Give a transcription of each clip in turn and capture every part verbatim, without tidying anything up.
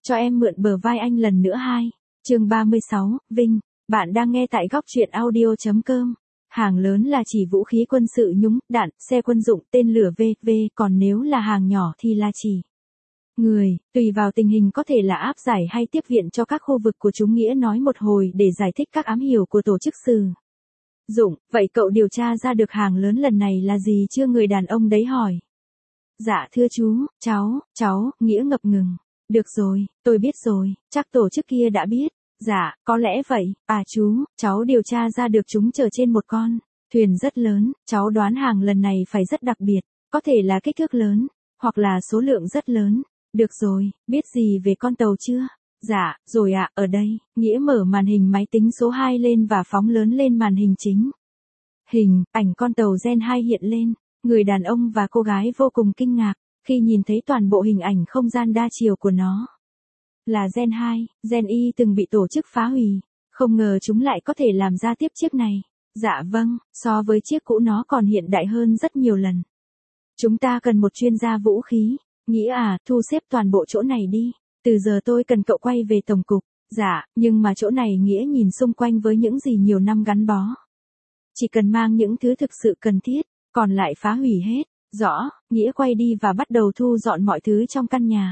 cho em mượn bờ vai anh lần nữa hai. Chương ba mươi sáu, Vinh, bạn đang nghe tại góc truyện audio chấm com. Hàng lớn là chỉ vũ khí quân sự nhúng, đạn, xe quân dụng, tên lửa vân vân, còn nếu là hàng nhỏ thì là chỉ người, tùy vào tình hình có thể là áp giải hay tiếp viện cho các khu vực của chúng. Nghĩa nói một hồi để giải thích các ám hiểu của tổ chức sử dụng. Vậy cậu điều tra ra được hàng lớn lần này là gì chưa? Người đàn ông đấy hỏi. Dạ thưa chú, cháu, cháu, Nghĩa ngập ngừng. Được rồi, tôi biết rồi, chắc tổ chức kia đã biết. Dạ, có lẽ vậy. À chú, cháu điều tra ra được chúng chở trên một con thuyền rất lớn, cháu đoán hàng lần này phải rất đặc biệt, có thể là kích thước lớn, hoặc là số lượng rất lớn. Được rồi, biết gì về con tàu chưa? Dạ, rồi ạ, à, ở đây. Nghĩa mở màn hình máy tính số hai lên và phóng lớn lên màn hình chính. Hình, ảnh con tàu Gen hai hiện lên. Người đàn ông và cô gái vô cùng kinh ngạc khi nhìn thấy toàn bộ hình ảnh không gian đa chiều của nó. Là Gen hai, Gen Y từng bị tổ chức phá hủy. Không ngờ chúng lại có thể làm ra tiếp chiếc này. Dạ vâng, so với chiếc cũ nó còn hiện đại hơn rất nhiều lần. Chúng ta cần một chuyên gia vũ khí. Nghĩa à, thu xếp toàn bộ chỗ này đi. Từ giờ tôi cần cậu quay về tổng cục. Dạ, nhưng mà chỗ này Nghĩa nhìn xung quanh với những gì nhiều năm gắn bó. Chỉ cần mang những thứ thực sự cần thiết, còn lại phá hủy hết. Rõ, Nghĩa quay đi và bắt đầu thu dọn mọi thứ trong căn nhà.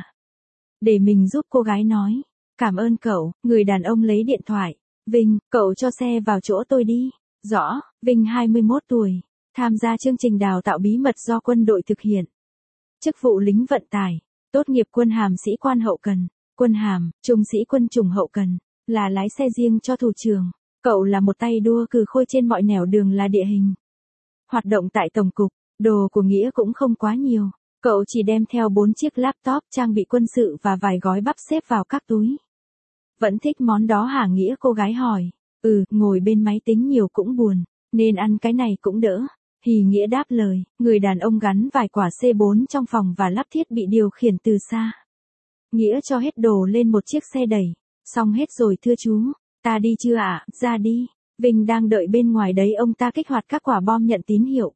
Để mình giúp, cô gái nói. Cảm ơn cậu. Người đàn ông lấy điện thoại. Vinh, cậu cho xe vào chỗ tôi đi. Rõ, Vinh hai mươi mốt tuổi. Tham gia chương trình đào tạo bí mật do quân đội thực hiện. Chức vụ lính vận tải. Tốt nghiệp quân hàm sĩ quan hậu cần. Quân hàm, trung sĩ quân chủng hậu cần. Là lái xe riêng cho thủ trưởng. Cậu là một tay đua cừ khôi trên mọi nẻo đường là địa hình. Hoạt động tại tổng cục. Đồ của Nghĩa cũng không quá nhiều. Cậu chỉ đem theo bốn chiếc laptop trang bị quân sự và vài gói bắp xếp vào các túi. Vẫn thích món đó hả? Nghĩa cô gái hỏi. Ừ, ngồi bên máy tính nhiều cũng buồn, nên ăn cái này cũng đỡ. Hì, Nghĩa đáp lời. Người đàn ông gắn vài quả C bốn trong phòng và lắp thiết bị điều khiển từ xa. Nghĩa cho hết đồ lên một chiếc xe đẩy. Xong hết rồi thưa chú. Ta đi chưa ạ? À? Ra đi. Vinh đang đợi bên ngoài đấy. Ông ta kích hoạt các quả bom nhận tín hiệu.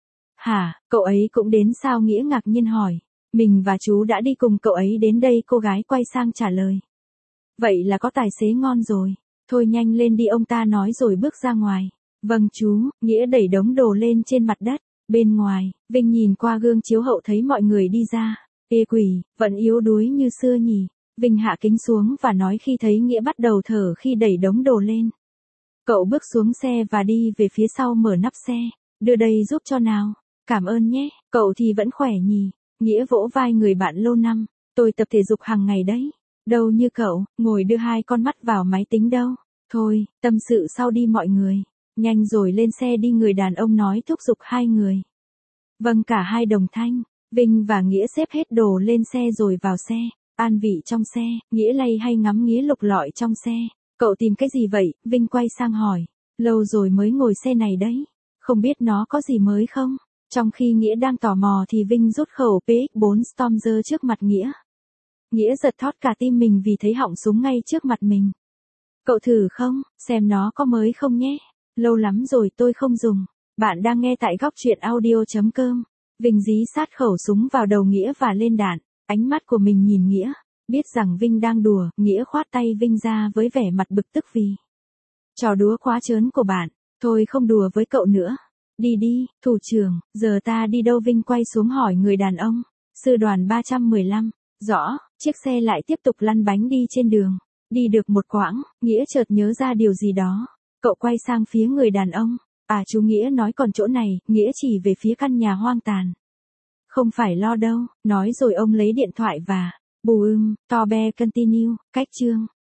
Hả, cậu ấy cũng đến sao? Nghĩa ngạc nhiên hỏi. Mình và chú đã đi cùng cậu ấy đến đây. Cô gái quay sang trả lời. Vậy là có tài xế ngon rồi. Thôi nhanh lên đi, ông ta nói rồi bước ra ngoài. Vâng chú. Nghĩa đẩy đống đồ lên trên mặt đất. Bên ngoài, Vinh nhìn qua gương chiếu hậu thấy mọi người đi ra. Ê quỷ, vẫn yếu đuối như xưa nhỉ. Vinh hạ kính xuống và nói khi thấy Nghĩa bắt đầu thở khi đẩy đống đồ lên. Cậu bước xuống xe và đi về phía sau mở nắp xe. Đưa đây giúp cho nào. Cảm ơn nhé, cậu thì vẫn khỏe nhỉ. Nghĩa vỗ vai người bạn lâu năm. Tôi tập thể dục hàng ngày đấy. Đâu như cậu, ngồi đưa hai con mắt vào máy tính đâu. Thôi, tâm sự sau đi mọi người. Nhanh rồi lên xe đi, người đàn ông nói thúc giục hai người. Vâng, cả hai đồng thanh. Vinh và Nghĩa xếp hết đồ lên xe rồi vào xe. An vị trong xe, Nghĩa lay hay ngắm Nghĩa lục lọi trong xe. Cậu tìm cái gì vậy? Vinh quay sang hỏi. Lâu rồi mới ngồi xe này đấy. Không biết nó có gì mới không? Trong khi Nghĩa đang tò mò thì Vinh rút khẩu P X bốn Stormer trước mặt Nghĩa. Nghĩa giật thót cả tim mình vì thấy họng súng ngay trước mặt mình. Cậu thử không, xem nó có mới không nhé. Lâu lắm rồi tôi không dùng. Bạn đang nghe tại góc truyện audio chấm com. Vinh dí sát khẩu súng vào đầu Nghĩa và lên đạn. Ánh mắt của mình nhìn Nghĩa. Biết rằng Vinh đang đùa, Nghĩa khoát tay Vinh ra với vẻ mặt bực tức vì trò đùa quá trớn của bạn. Thôi không đùa với cậu nữa. Đi đi, thủ trưởng, giờ ta đi đâu? Vinh quay xuống hỏi người đàn ông. Sư đoàn ba trăm mười lăm. Rõ, chiếc xe lại tiếp tục lăn bánh đi trên đường. Đi được một quãng, Nghĩa chợt nhớ ra điều gì đó. Cậu quay sang phía người đàn ông. À chú, Nghĩa nói còn chỗ này. Nghĩa chỉ về phía căn nhà hoang tàn. Không phải lo đâu, nói rồi ông lấy điện thoại và bù ưm, to be continue, cách chương.